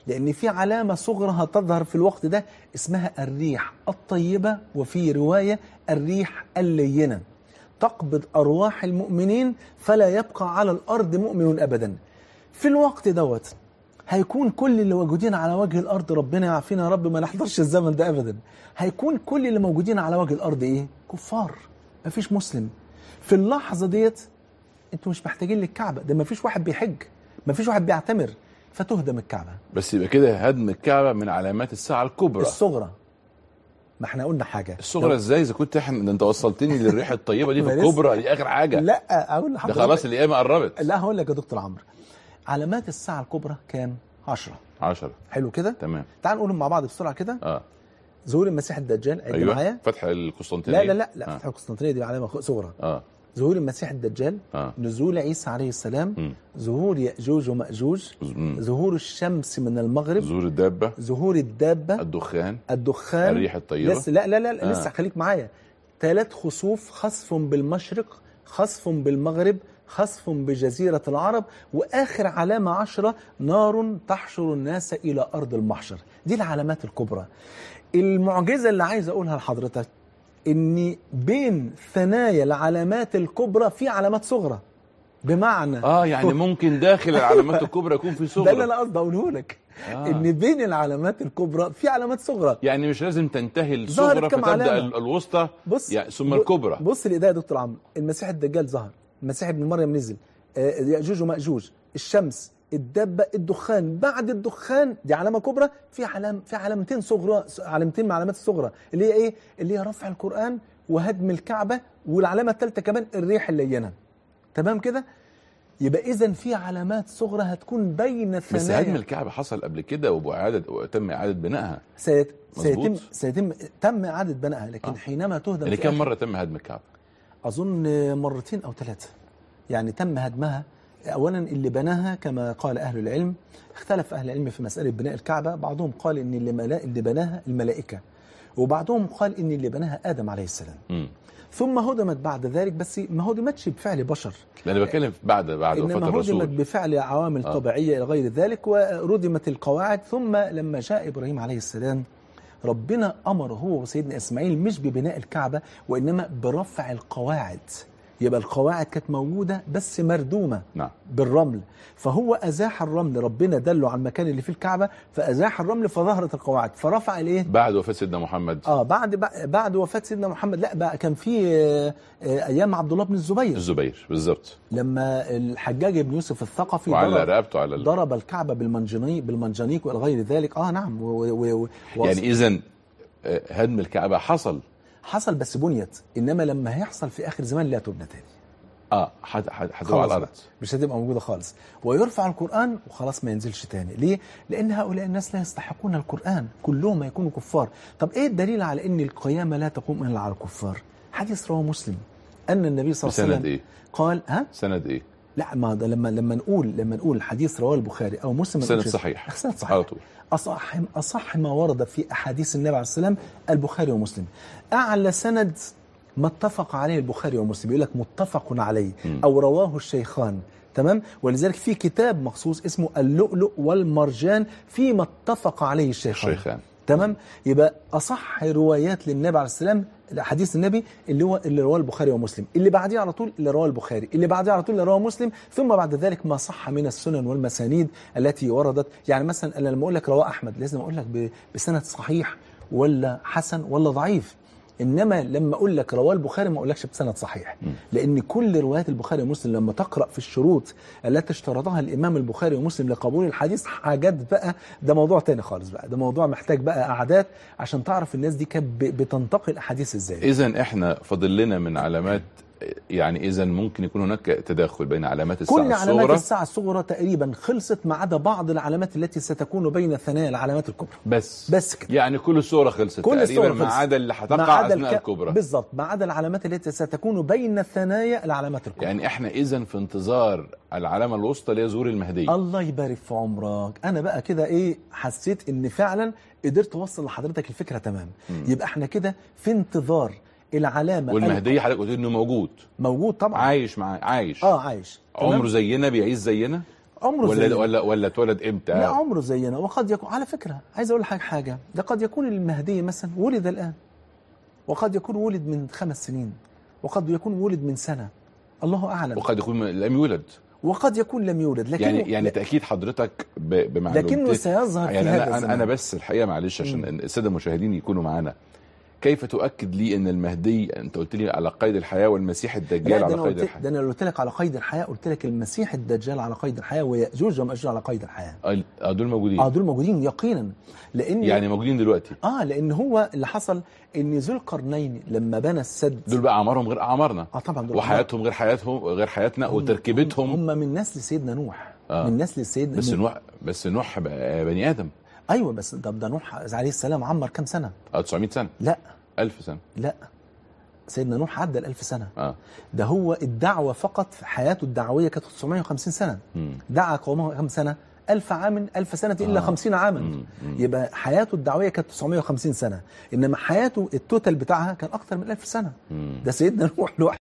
لأن في علامة صغرى هتظهر في الوقت ده اسمها الريح الطيبة، وفي رواية الريح اللينة، تقبض أرواح المؤمنين فلا يبقى على الأرض مؤمن أبدا. في الوقت دوت هيكون كل اللي موجودين على وجه الأرض، ربنا يعافينا يا رب ما نحضرش الزمن ده أبدا، هيكون كل اللي موجودين على وجه الأرض إيه؟ كفار، مفيش مسلم. في اللحظة ديت انتوا مش محتاجين للكعبة، ده مفيش واحد بيحج، مفيش واحد بيعتمر، فتهدم الكعبة. بس يبقى كده هدم الكعبة من علامات الساعة الكبرى. الصغرى، ما احنا قلنا حاجة الصغرى ازاي اذا كنت ده انت وصلتني للريحة الطيبة دي في الكبرى دي اخر حاجة. لا اقول لحضرتك ده خلاص القيامة قربت. لا هقول لك يا دكتور عمرو، علامات الساعة الكبرى كام؟ 10. حلو كده؟ تمام. تعال نقولهم مع بعض بسرعة كده. ظهور المسيح الدجال، ايوه معايا. فتح القسطنطينية. لا فتح القسطنطينية دي علامة صغرى. ظهور المسيح الدجال، نزول عيسى عليه السلام، ظهور يأجوج ومأجوج، ظهور الشمس من المغرب، ظهور الدابة، الدخان، الريح الطيبة. لسه خليك معايا. 3 خسوف، خسف بالمشرق، خسف بالمغرب، خسف بجزيرة العرب، وآخر علامة 10 نار تحشر الناس إلى أرض المحشر. دي العلامات الكبرى. المعجزة اللي عايز أقولها لحضرتك إن بين ثنايا العلامات الكبرى في علامات صغرى، بمعنى يعني ممكن داخل العلامات الكبرى يكون في صغرى. ده اللي أنا قصدي أقوله لك. إن بين العلامات الكبرى في علامات صغرى، يعني مش لازم تنتهي الصغرى فتبدأ الوسطى ثم الكبرى. بص الإيداء يا دكتور عمرو، المسيح الدجال ظهر، المسيح ابن مريم نزل، يأجوج ومأجوج، الشمس، الدابة، الدخان. بعد الدخان دي علامة كبرى، في علامتين صغرى، علامتين من علامات الصغرى اللي هي ايه؟ اللي هي رفع القرآن وهدم الكعبة، والعلامة الثالثة كمان الريح اللينة. تمام كده؟ يبقى إذن في علامات صغرى هتكون بين ثنايا. بس هدم الكعبة حصل قبل كده وتم إعادة بنائها. تم إعادة بنائها، لكن حينما تهدم يعني كم مرة تم هدم الكعبة؟ أظن 2 أو 3 يعني تم هدمها. أولا اللي بناها كما قال أهل العلم، اختلف أهل العلم في مسألة بناء الكعبة، بعضهم قال إن اللي بناها الملائكة، وبعضهم قال إن اللي بناها آدم عليه السلام. ثم هدمت بعد ذلك، بس ما هدمتش بفعل بشر، لأن بتكلم بعد وفاة الرسول، إنما هدمت بفعل عوامل طبيعية إلى غير ذلك، وردمت القواعد. ثم لما جاء إبراهيم عليه السلام ربنا أمر هو وسيدنا إسماعيل مش ببناء الكعبة، وإنما برفع القواعد. يبقى القواعد كانت موجودة بس مردومة بالرمل، فهو أزاح الرمل، ربنا دله على المكان اللي فيه الكعبة فأزاح الرمل فظهرت القواعد، فرفع الايه؟ بعد وفاة سيدنا محمد. بعد وفاة سيدنا محمد. لا بقى كان في أيام عبد الله بن الزبير بالظبط، لما الحجاج بن يوسف الثقفي وعلى رقبته ضرب الكعبة بالمنجنيق وإلى غير ذلك. نعم. يعني إذن هدم الكعبة حصل بس بنيت، انما لما هيحصل في اخر زمان لا تبنى تاني. هتبقى على الارض، مش هتبقى موجوده خالص، ويرفع القران وخلاص ما ينزلش تاني. ليه؟ لان هؤلاء الناس لا يستحقون القران، كلهم هيكونوا كفار. طب ايه الدليل على ان القيامه لا تقوم الا على الكفار؟ حديث رواه مسلم ان النبي صلى الله عليه وسلم قال سند ايه؟ لا ما لما نقول حديث رواه البخاري او مسلم سند صحيح على طول. أصح ما ورد في أحاديث النبي عليه السلام البخاري ومسلم. أعلى سند ما اتفق عليه البخاري ومسلم، يقول لك متفق عليه أو رواه الشيخان. تمام. ولذلك في كتاب مخصوص اسمه اللؤلؤ والمرجان فيما اتفق عليه الشيخان. تمام. يبقى أصح روايات للنبي عليه السلام حديث النبي اللي رواه البخاري ومسلم، اللي بعديه على طول اللي رواه البخاري، اللي بعديه على طول اللي رواه مسلم، ثم بعد ذلك ما صح من السنن والمسانيد التي وردت. يعني مثلا انا لما اقول لك رواه احمد لازم اقول لك بسند صحيح ولا حسن ولا ضعيف، انما لما اقول لك رواه البخاري ما اقولكش بسند صحيح، لان كل روايات البخاري ومسلم لما تقرا في الشروط التي اشترطها الامام البخاري ومسلم لقبول الحديث حاجات بقى، ده موضوع تاني خالص بقى، ده موضوع محتاج بقى قعدات عشان تعرف الناس دي كانت بتنتقي الاحاديث ازاي. اذا احنا فاضل لنا من علامات، يعني إذا ممكن يكون هناك تداخل بين علامات الساعة الصغرى. كل علامات الساعة الصغرى تقريبا خلصت ما عدا بعض العلامات التي ستكون بين ثنايا العلامات الكبرى. بس كده. يعني كل الصورة خلصت تقريبا ما عدا اللي هتقع أثناء الكبرى. بالظبط، ما عدا العلامات التي ستكون بين ثنايا العلامات الكبرى. يعني احنا إذا في انتظار العلامة الوسطى اللي هي ظهور المهدي. الله يبارك في عمرك. أنا بقى كده حسيت إن فعلا قدرت أوصل لحضرتك الفكرة تمام. يبقى احنا كده في انتظار العلامة. والمهدي حضرتك قلت انه موجود طبعا، عايش معاه، عايش عايش عمره زينا، بيعيش زينا. عمره زينا. ولا اتولد امتى؟ لا عمره زينا. وقد يكون على فكرة عايز أقول لك حاجة، ده قد يكون المهدي مثلا ولد الآن، وقد يكون ولد من 5 سنين، وقد يكون ولد من سنة، الله أعلم. وقد يكون لم يولد، وقد يكون لم يولد. لكن يعني تأكيد حضرتك بمعلومتك، لكنه سيظهر في يعني هذا الزمان. أنا بس الحقيقة معلش عشان السادة المشاهدين يكونوا معانا، كيف تؤكد لي ان المهدي، انت قلت لي على قيد الحياه والمسيح الدجال على قيد الحياه؟ ده انا قلت لك على قيد الحياه، قلت لك المسيح الدجال على قيد الحياه، ويأجوج ومأجوج على قيد الحياه. دول موجودين؟ دول موجودين يقينا، لان يعني موجودين دلوقتي. لان هو اللي حصل ان ذو القرنين لما بنى السد، دول بقى اعمارهم غير اعمارنا. طبعا دول وحياتهم غير حياتنا، وتركيبتهم هم من نسل سيدنا نوح. من نسل سيدنا بس نوح بني ادم. ايوه بس ده نوح عليه السلام عمر كام سنه؟ 900 سنه. لا 1000 سنه. لا سيدنا نوح عدى 1000 سنه. ده هو الدعوه فقط في حياته الدعويه كانت 950 سنه. دعا قومه كم سنه؟ 1000 عام 1000 سنة إلا 50 عاما. يبقى حياته الدعوية كانت 950 سنة، إنما حياته التوتال بتاعها كان أكثر من 1000 سنة. ده سيدنا نوح لوحده